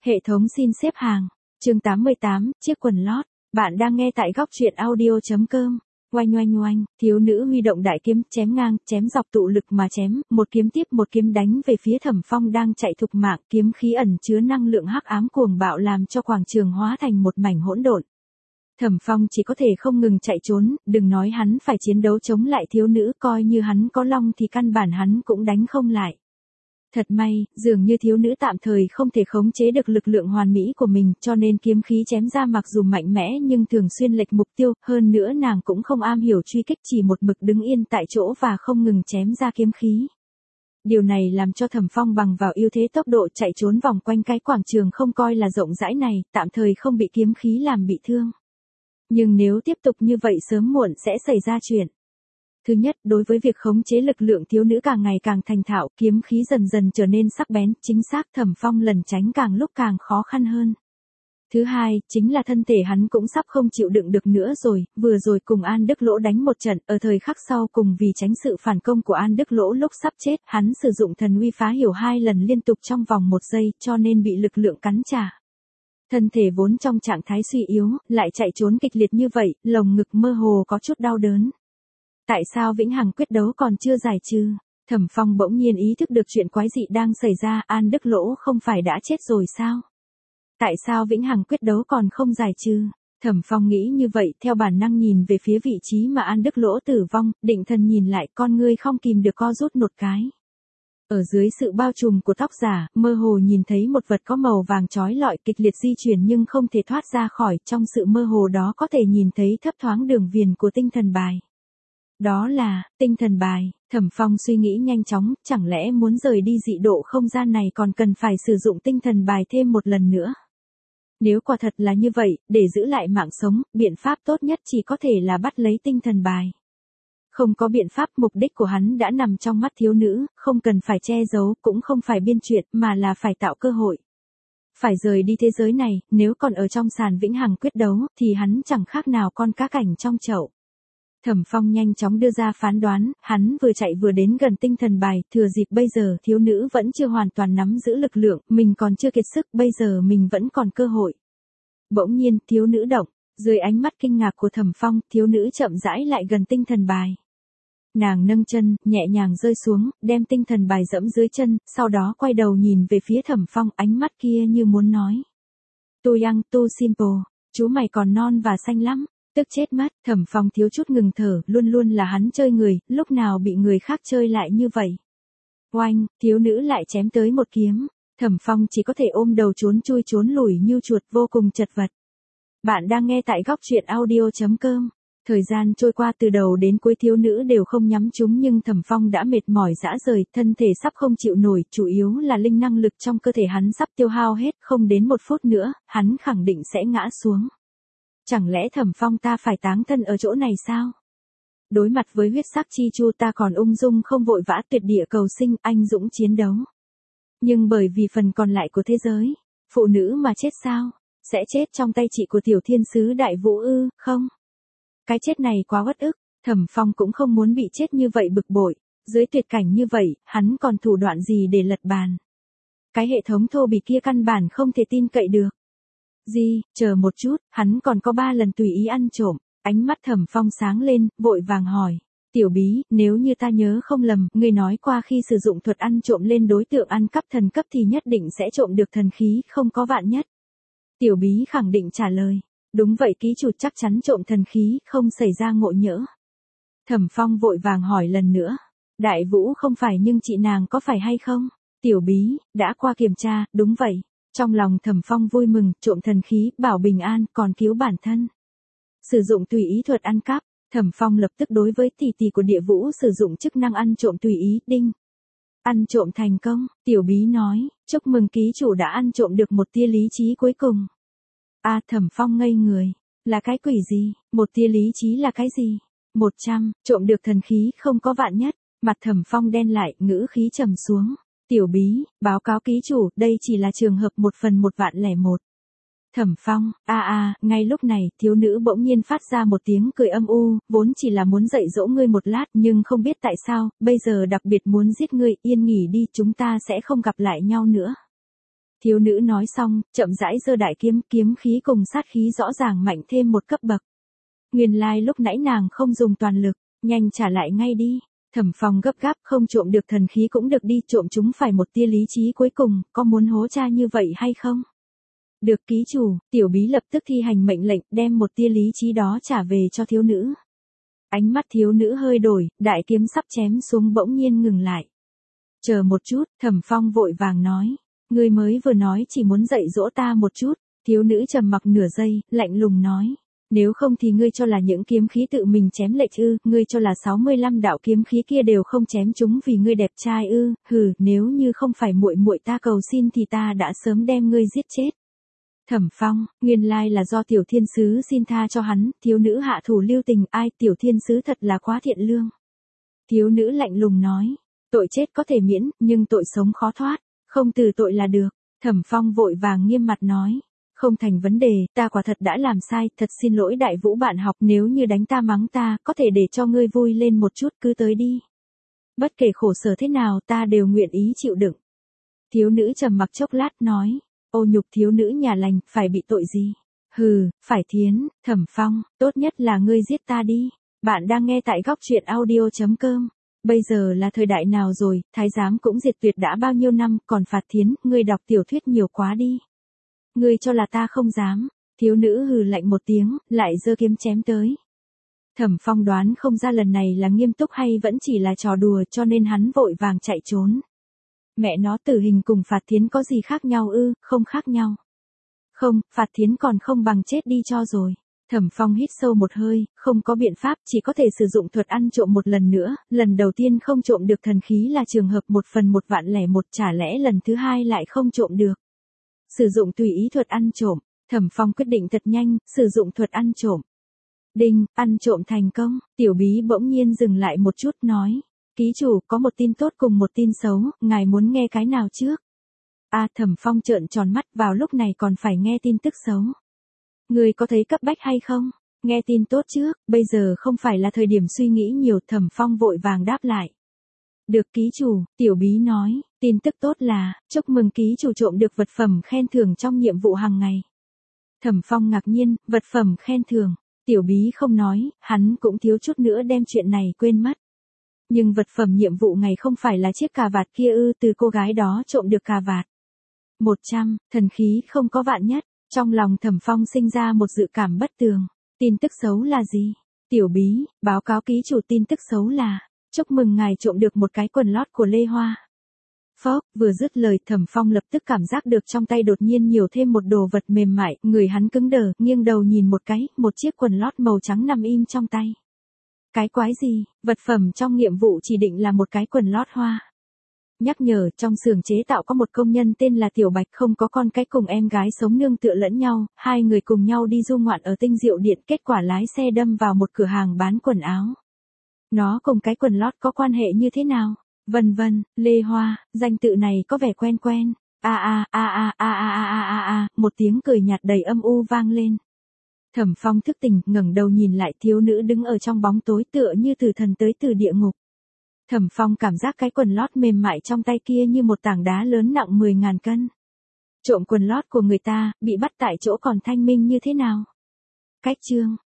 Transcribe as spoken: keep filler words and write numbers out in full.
Hệ thống xin xếp hàng. Chương tám mươi tám, chiếc quần lót. Bạn đang nghe tại góc truyện audio chấm com. Oanh oanh oanh, thiếu nữ huy động đại kiếm, chém ngang, chém dọc tụ lực mà chém, một kiếm tiếp một kiếm đánh về phía Thẩm Phong đang chạy thục mạng, kiếm khí ẩn chứa năng lượng hắc ám cuồng bạo làm cho quảng trường hóa thành một mảnh hỗn độn. Thẩm Phong chỉ có thể không ngừng chạy trốn, đừng nói hắn phải chiến đấu chống lại thiếu nữ, coi như hắn có long thì căn bản hắn cũng đánh không lại. Thật may, dường như thiếu nữ tạm thời không thể khống chế được lực lượng hoàn mỹ của mình, cho nên kiếm khí chém ra mặc dù mạnh mẽ nhưng thường xuyên lệch mục tiêu, hơn nữa nàng cũng không am hiểu truy kích, chỉ một mực đứng yên tại chỗ và không ngừng chém ra kiếm khí. Điều này làm cho Thẩm Phong bằng vào ưu thế tốc độ chạy trốn vòng quanh cái quảng trường không coi là rộng rãi này, tạm thời không bị kiếm khí làm bị thương. Nhưng nếu tiếp tục như vậy sớm muộn sẽ xảy ra chuyện. Thứ nhất, đối với việc khống chế lực lượng thiếu nữ càng ngày càng thành thạo, kiếm khí dần dần trở nên sắc bén, chính xác Thẩm Phong lần tránh càng lúc càng khó khăn hơn. Thứ hai, chính là thân thể hắn cũng sắp không chịu đựng được nữa rồi, vừa rồi cùng An Đức Lỗ đánh một trận, ở thời khắc sau cùng vì tránh sự phản công của An Đức Lỗ lúc sắp chết, hắn sử dụng thần uy phá hiểu hai lần liên tục trong vòng một giây, cho nên bị lực lượng cắn trả. Thân thể vốn trong trạng thái suy yếu, lại chạy trốn kịch liệt như vậy, lồng ngực mơ hồ có chút đau đớn. Tại sao vĩnh hằng quyết đấu còn chưa giải trừ? Thẩm Phong bỗng nhiên ý thức được chuyện quái dị đang xảy ra, An Đức Lỗ không phải đã chết rồi sao? Tại sao vĩnh hằng quyết đấu còn không giải trừ? Thẩm Phong nghĩ như vậy, theo bản năng nhìn về phía vị trí mà An Đức Lỗ tử vong, định thần nhìn lại, con ngươi không kìm được co rút một cái. Ở dưới sự bao trùm của tóc giả, mơ hồ nhìn thấy một vật có màu vàng chói lọi kịch liệt di chuyển nhưng không thể thoát ra khỏi, trong sự mơ hồ đó có thể nhìn thấy thấp thoáng đường viền của tinh thần bài. Đó là, tinh thần bài. Thẩm Phong suy nghĩ nhanh chóng, chẳng lẽ muốn rời đi dị độ không gian này còn cần phải sử dụng tinh thần bài thêm một lần nữa. Nếu quả thật là như vậy, để giữ lại mạng sống, biện pháp tốt nhất chỉ có thể là bắt lấy tinh thần bài. Không có biện pháp, mục đích của hắn đã nằm trong mắt thiếu nữ, không cần phải che giấu, cũng không phải biên chuyện, mà là phải tạo cơ hội. Phải rời đi thế giới này, nếu còn ở trong sàn vĩnh hằng quyết đấu, thì hắn chẳng khác nào con cá cảnh trong chậu. Thẩm Phong nhanh chóng đưa ra phán đoán, hắn vừa chạy vừa đến gần tinh thần bài, thừa dịp bây giờ thiếu nữ vẫn chưa hoàn toàn nắm giữ lực lượng, mình còn chưa kiệt sức, bây giờ mình vẫn còn cơ hội. Bỗng nhiên, thiếu nữ động, dưới ánh mắt kinh ngạc của Thẩm Phong, thiếu nữ chậm rãi lại gần tinh thần bài. Nàng nâng chân, nhẹ nhàng rơi xuống, đem tinh thần bài dẫm dưới chân, sau đó quay đầu nhìn về phía Thẩm Phong, ánh mắt kia như muốn nói. Tu young, tu simple, chú mày còn non và xanh lắm. Tức chết mất, Thẩm Phong thiếu chút ngừng thở, luôn luôn là hắn chơi người, lúc nào bị người khác chơi lại như vậy. Oanh, thiếu nữ lại chém tới một kiếm, Thẩm Phong chỉ có thể ôm đầu trốn chui trốn lủi như chuột, vô cùng chật vật. Bạn đang nghe tại góc truyện audio chấm com. Thời gian trôi qua từ đầu đến cuối thiếu nữ đều không nhắm trúng nhưng Thẩm Phong đã mệt mỏi rã rời, thân thể sắp không chịu nổi, chủ yếu là linh năng lực trong cơ thể hắn sắp tiêu hao hết, không đến một phút nữa, hắn khẳng định sẽ ngã xuống. Chẳng lẽ Thẩm Phong ta phải táng thân ở chỗ này sao? Đối mặt với huyết sắc chi chu ta còn ung dung không vội vã tuyệt địa cầu sinh, anh dũng chiến đấu. Nhưng bởi vì phần còn lại của thế giới, phụ nữ mà chết sao? Sẽ chết trong tay chị của tiểu thiên sứ đại vũ ư, không? Cái chết này quá uất ức, Thẩm Phong cũng không muốn bị chết như vậy bực bội, dưới tuyệt cảnh như vậy, hắn còn thủ đoạn gì để lật bàn? Cái hệ thống thô bỉ kia căn bản không thể tin cậy được. Gì, chờ một chút, hắn còn có ba lần tùy ý ăn trộm, ánh mắt Thẩm Phong sáng lên, vội vàng hỏi, tiểu bí, nếu như ta nhớ không lầm, ngươi nói qua khi sử dụng thuật ăn trộm lên đối tượng ăn cắp thần cấp thì nhất định sẽ trộm được thần khí, không có vạn nhất. Tiểu bí khẳng định trả lời, đúng vậy ký chủ chắc chắn trộm thần khí, không xảy ra ngộ nhỡ. Thẩm Phong vội vàng hỏi lần nữa, đại vũ không phải nhưng chị nàng có phải hay không? Tiểu bí, đã qua kiểm tra, đúng vậy. Trong lòng Thẩm Phong vui mừng, trộm thần khí, bảo bình an, còn cứu bản thân. Sử dụng tùy ý thuật ăn cắp, Thẩm Phong lập tức đối với tỷ tỷ của địa vũ sử dụng chức năng ăn trộm tùy ý, đinh. Ăn trộm thành công, tiểu bí nói, chúc mừng ký chủ đã ăn trộm được một tia lý trí cuối cùng. A Thẩm Phong ngây người, là cái quỷ gì, một tia lý trí là cái gì? Một trăm, trộm được thần khí không có vạn nhất, mặt Thẩm Phong đen lại, ngữ khí trầm xuống. Tiểu bí, báo cáo ký chủ, đây chỉ là trường hợp một phần một vạn lẻ một. Thẩm Phong, a a, ngay lúc này, thiếu nữ bỗng nhiên phát ra một tiếng cười âm u, vốn chỉ là muốn dạy dỗ ngươi một lát nhưng không biết tại sao, bây giờ đặc biệt muốn giết ngươi, yên nghỉ đi, chúng ta sẽ không gặp lại nhau nữa. Thiếu nữ nói xong, chậm rãi giơ đại kiếm, kiếm khí cùng sát khí rõ ràng mạnh thêm một cấp bậc. Nguyên lai lúc nãy nàng không dùng toàn lực, nhanh trả lại ngay đi. Thẩm Phong gấp gáp, không trộm được thần khí cũng được đi, trộm chúng phải một tia lý trí cuối cùng, có muốn hố cha như vậy hay không? Được ký chủ, tiểu bí lập tức thi hành mệnh lệnh, đem một tia lý trí đó trả về cho thiếu nữ. Ánh mắt thiếu nữ hơi đổi, đại kiếm sắp chém xuống bỗng nhiên ngừng lại. Chờ một chút, Thẩm Phong vội vàng nói. Ngươi mới vừa nói chỉ muốn dạy dỗ ta một chút. Thiếu nữ trầm mặc nửa giây, lạnh lùng nói. Nếu không thì ngươi cho là những kiếm khí tự mình chém lệch ư, ngươi cho là sáu mươi lăm đạo kiếm khí kia đều không chém chúng vì ngươi đẹp trai ư, hừ, nếu như không phải muội muội ta cầu xin thì ta đã sớm đem ngươi giết chết. Thẩm Phong, nguyên lai là do tiểu thiên sứ xin tha cho hắn, thiếu nữ hạ thủ lưu tình, ai, tiểu thiên sứ thật là quá thiện lương. Thiếu nữ lạnh lùng nói, tội chết có thể miễn, nhưng tội sống khó thoát, không từ tội là được. Thẩm Phong vội vàng nghiêm mặt nói, không thành vấn đề, ta quả thật đã làm sai, thật xin lỗi Đại Vũ bạn học, nếu như đánh ta mắng ta, có thể để cho ngươi vui lên một chút, cứ tới đi. Bất kể khổ sở thế nào ta đều nguyện ý chịu đựng. Thiếu nữ trầm mặc chốc lát nói, ô nhục thiếu nữ nhà lành, phải bị tội gì? Hừ, phải thiến, Thẩm Phong, tốt nhất là ngươi giết ta đi. Bạn đang nghe tại góc truyện audio chấm com. Bây giờ là thời đại nào rồi, thái giám cũng diệt tuyệt đã bao nhiêu năm, còn phạt thiến, ngươi đọc tiểu thuyết nhiều quá đi. Ngươi cho là ta không dám. Thiếu nữ hừ lạnh một tiếng, lại giơ kiếm chém tới. Thẩm Phong đoán không ra lần này là nghiêm túc hay vẫn chỉ là trò đùa, cho nên hắn vội vàng chạy trốn. Mẹ nó, tử hình cùng phạt thiến có gì khác nhau ư? Không khác nhau. Không, phạt thiến còn không bằng chết đi cho rồi. Thẩm Phong hít sâu một hơi, không có biện pháp, chỉ có thể sử dụng thuật ăn trộm một lần nữa, lần đầu tiên không trộm được thần khí là trường hợp một phần một vạn lẻ một, chả lẽ lần thứ hai lại không trộm được. Sử dụng tùy ý thuật ăn trộm, Thẩm Phong quyết định thật nhanh, sử dụng thuật ăn trộm. Đinh, ăn trộm thành công, tiểu bí bỗng nhiên dừng lại một chút nói. Ký chủ, có một tin tốt cùng một tin xấu, ngài muốn nghe cái nào trước? A à, Thẩm Phong trợn tròn mắt, vào lúc này còn phải nghe tin tức xấu. Người có thấy cấp bách hay không? Nghe tin tốt trước, bây giờ không phải là thời điểm suy nghĩ nhiều, Thẩm Phong vội vàng đáp lại. Được ký chủ, tiểu bí nói, tin tức tốt là, chúc mừng ký chủ trộm được vật phẩm khen thưởng trong nhiệm vụ hàng ngày. Thẩm Phong ngạc nhiên, vật phẩm khen thưởng, tiểu bí không nói, hắn cũng thiếu chút nữa đem chuyện này quên mất. Nhưng vật phẩm nhiệm vụ ngày không phải là chiếc cà vạt kia ư, từ cô gái đó trộm được cà vạt. một trăm, thần khí không có vạn nhất, trong lòng Thẩm Phong sinh ra một dự cảm bất tường. Tin tức xấu là gì? Tiểu bí, báo cáo ký chủ, tin tức xấu là, chúc mừng ngài trộm được một cái quần lót của Lê Hoa. Phốc, vừa dứt lời Thẩm Phong lập tức cảm giác được trong tay đột nhiên nhiều thêm một đồ vật mềm mại, người hắn cứng đờ, nghiêng đầu nhìn một cái, một chiếc quần lót màu trắng nằm im trong tay. Cái quái gì, vật phẩm trong nhiệm vụ chỉ định là một cái quần lót hoa. Nhắc nhở, trong xưởng chế tạo có một công nhân tên là Tiểu Bạch, không có con cái, cùng em gái sống nương tựa lẫn nhau, hai người cùng nhau đi du ngoạn ở Tinh Diệu Điện, kết quả lái xe đâm vào một cửa hàng bán quần áo. Nó cùng cái quần lót có quan hệ như thế nào? Vân vân, Lê Hoa, danh tự này có vẻ quen quen. A a a a a a a a a, một tiếng cười nhạt đầy âm u vang lên. Thẩm Phong thức tỉnh, ngẩng đầu nhìn lại, thiếu nữ đứng ở trong bóng tối tựa như từ thần tới từ địa ngục. Thẩm Phong cảm giác cái quần lót mềm mại trong tay kia như một tảng đá lớn nặng mười ngàn cân. Trộm quần lót của người ta, bị bắt tại chỗ còn thanh minh như thế nào? Cách chương,